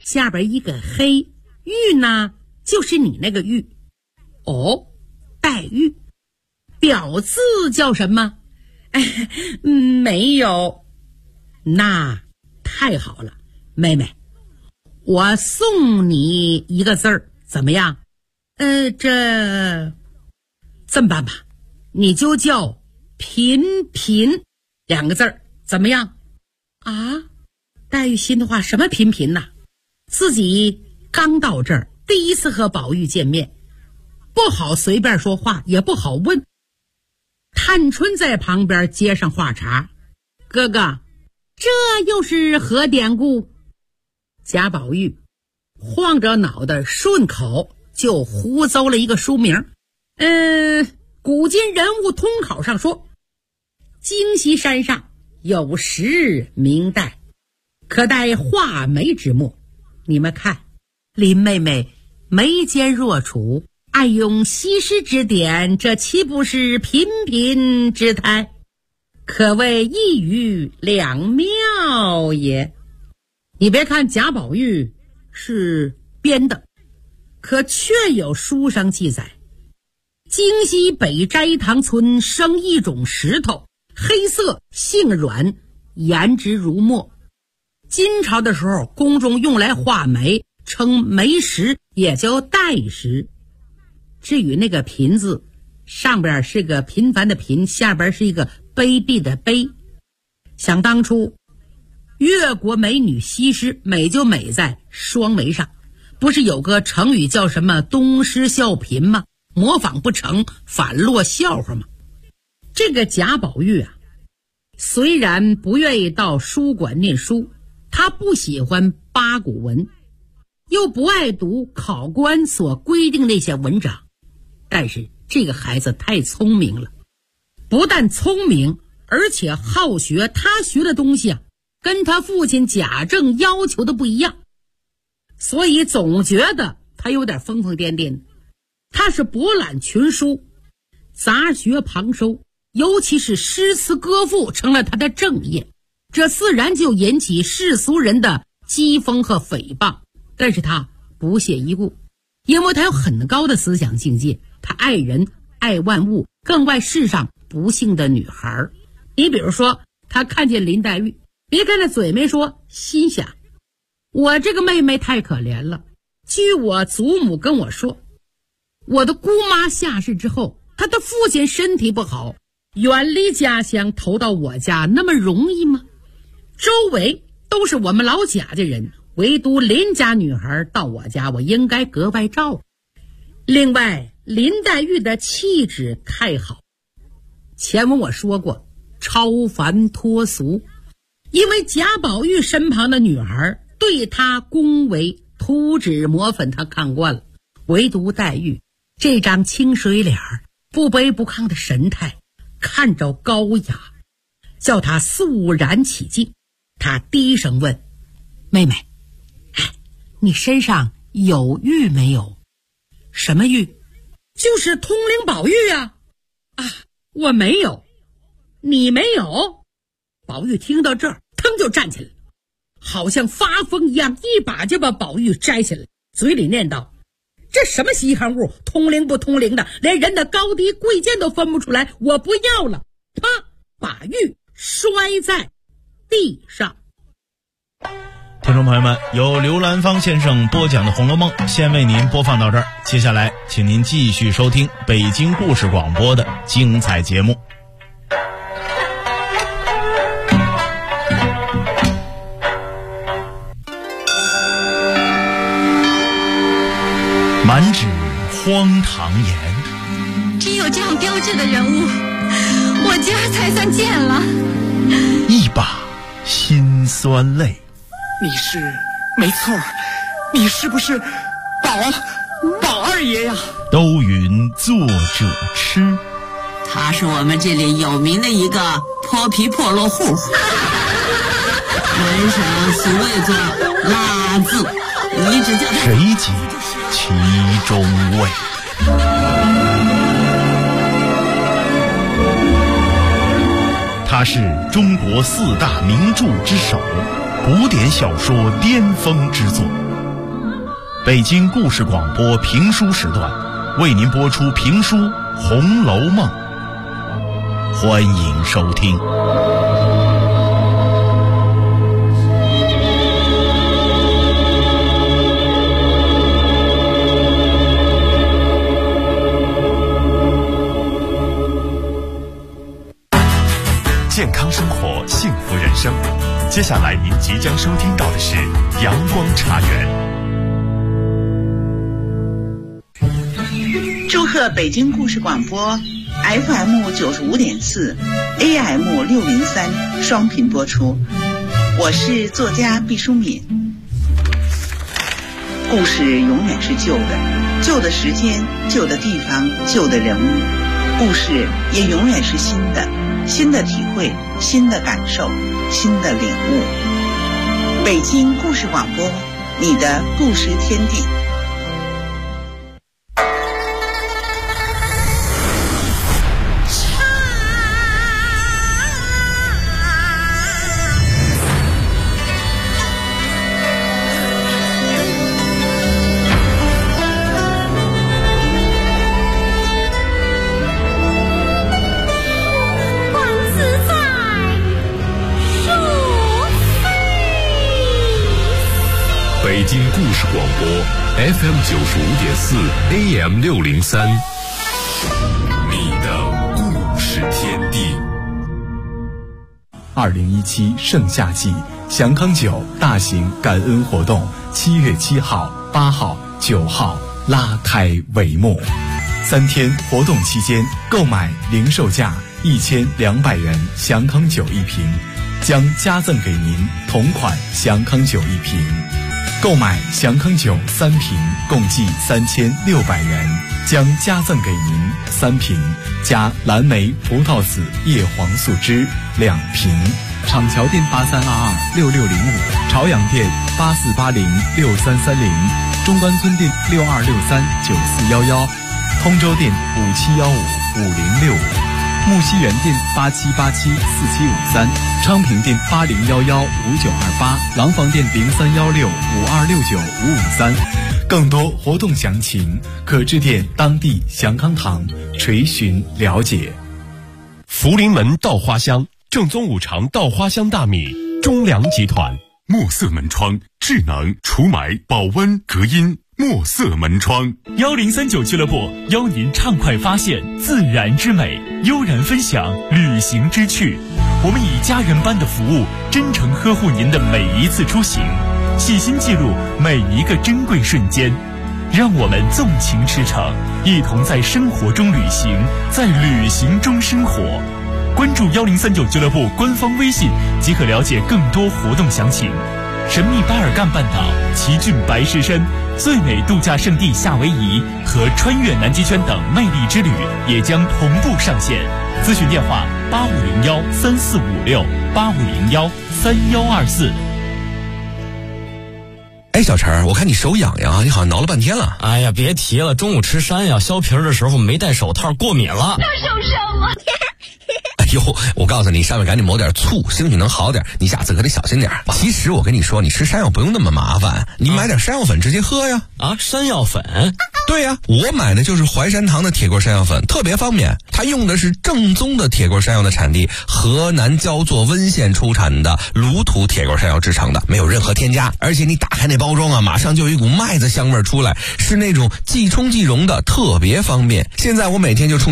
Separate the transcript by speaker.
Speaker 1: 下边一个黑，玉呢就是你那个玉。哦，黛玉。表字叫什么？没有。那太好了，妹妹，我送你一个字儿，怎么样？这么办吧，你就叫频频2个字儿，怎么样？啊，黛玉心的话，什么频频呐？自己刚到这儿，第一次和宝玉见面，不好随便说话，也不好问。探春在旁边接上话茬：哥哥，这又是何典故？贾宝玉晃着脑袋顺口就胡诌了一个书名。古今人物通考上说，荆溪山上有时明代，可待画眉之末。你们看，林妹妹眉间若楚，爱用西施之典，这岂不是频频之态？可谓一语两妙也。你别看贾宝玉是编的，可确有书上记载，京西北斋堂村生一种石头，黑色，性软，颜值如墨。金朝的时候，宫中用来画眉，称眉石，也叫黛石。至于那个频字，上边是个平凡的平，下边是一个卑鄙的卑。想当初越国美女西施，美就美在双眉上，不是有个成语叫什么东施效颦吗？模仿不成反落笑话吗？这个贾宝玉啊，虽然不愿意到书馆念书，他不喜欢八股文，又不爱读考官所规定那些文章，但是这个孩子太聪明了，不但聪明，而且好学。他学的东西啊，跟他父亲贾政要求的不一样，所以总觉得他有点疯疯癫癫的。他是博览群书，杂学旁收，尤其是诗词歌赋成了他的正业，这自然就引起世俗人的讥讽和诽谤。但是他不屑一顾，因为他有很高的思想境界，他爱人爱万物，更爱世上不幸的女孩。你比如说，他看见林黛玉，别看他嘴没说，心想我这个妹妹太可怜了。据我祖母跟我说，我的姑妈下世之后，她的父亲身体不好，远离家乡投到我家，那么容易吗？周围都是我们老贾家人，唯独林家女孩到我家，我应该格外照顾。另外，林黛玉的气质太好，前文我说过，超凡脱俗。因为贾宝玉身旁的女孩对他恭维，涂脂抹粉他看惯了，唯独黛玉这张清水脸，不卑不亢的神态，看着高雅，叫他肃然起敬。他低声问：妹妹，你身上有玉没有？什么玉？就是通灵宝玉啊！我没有。你没有？宝玉听到这儿，腾就站起来，好像发疯一样，一把就把宝玉摘起来，嘴里念叨：这什么稀罕物，通灵不通灵的，连人的高低贵贱都分不出来，我不要了！啪，把玉摔在地上。
Speaker 2: 听众朋友们，由刘兰芳先生播讲的《红楼梦》先为您播放到这儿，接下来请您继续收听北京故事广播的精彩节目。满纸荒唐言，
Speaker 3: 只有这样标致的人物，我家才算见了。
Speaker 2: 一把辛酸泪。
Speaker 4: 你是没错，你是不是宝二爷呀？
Speaker 2: 都云作者痴，
Speaker 5: 他是我们这里有名的一个泼皮破落户，门上俗谓作拉字，你只叫
Speaker 2: 谁解其中味？他是中国4大名著之首， 古典小说巅峰之作。北京故事广播评书时段为您播出评书《红楼梦》，欢迎收听。
Speaker 6: 健康生活，幸福人生。接下来您即将收听到的是阳光茶园。
Speaker 7: 祝贺北京故事广播 FM 95.4 AM 603双频播出。我是作家毕淑敏。故事永远是旧的，旧的时间，旧的地方，旧的人物。故事也永远是新的，新的体会，新的感受，新的领悟。北京故事广播，你的故事天地。
Speaker 6: 北京故事广播 FM 95.4 AM 603，你的故事天地。
Speaker 8: 2017盛夏季祥康酒大型感恩活动7月7号、8号、9号拉开帷幕。3天活动期间，购买零售价1200元祥康酒1瓶，将加赠给您同款祥康酒1瓶。购买祥康酒3瓶，共计3600元，将加赠给您3瓶加蓝莓葡萄籽叶黄素汁2瓶。厂桥店83226605，朝阳店84806330，中关村店62639411，通州店57155065。木樨园店87874753，昌平店80115928，廊坊店031652695553。更多活动详情可致电当地祥康堂垂询了解。
Speaker 6: 福临门稻花香，正宗五常稻花香大米，中粮集团。墨色门窗，智能除霾、保温、隔音。墨色门窗
Speaker 9: 1039俱乐部邀您畅快发现自然之美，悠然分享旅行之趣。我们以家人般的服务，真诚呵护您的每一次出行，细心记录每一个珍贵瞬间。让我们纵情驰骋，一同在生活中旅行，在旅行中生活。关注1039俱乐部官方微信即可了解更多活动详情。神秘巴尔干半岛、奇骏白石山、最美度假胜地夏威夷和穿越南极圈等魅力之旅也将同步上线。咨询电话8501-3456，8501-3124。
Speaker 10: 哎，小陈，我看你手痒痒，你好像挠了半天了。
Speaker 11: 哎呀，别提了，中午吃山药削皮的时候没戴手套，过敏了。
Speaker 3: 那受伤了。
Speaker 10: 哎呦，我告诉你，上面赶紧抹点醋，兴许能好点。你下次可得小心点。其实我跟你说，你吃山药不用那么麻烦，你买点山药粉直接喝呀。
Speaker 11: 啊，山药粉？
Speaker 10: 对呀，我买的就是淮山堂的铁棍山药粉，特别方便。它用的是正宗的铁棍山药的产地河南焦作温县出产的卤土铁棍山药制成的，没有任何添加。而且你打开那包装啊，马上就有一股麦子香味出来，是那种即冲即溶的，特别方便。现在我每天就冲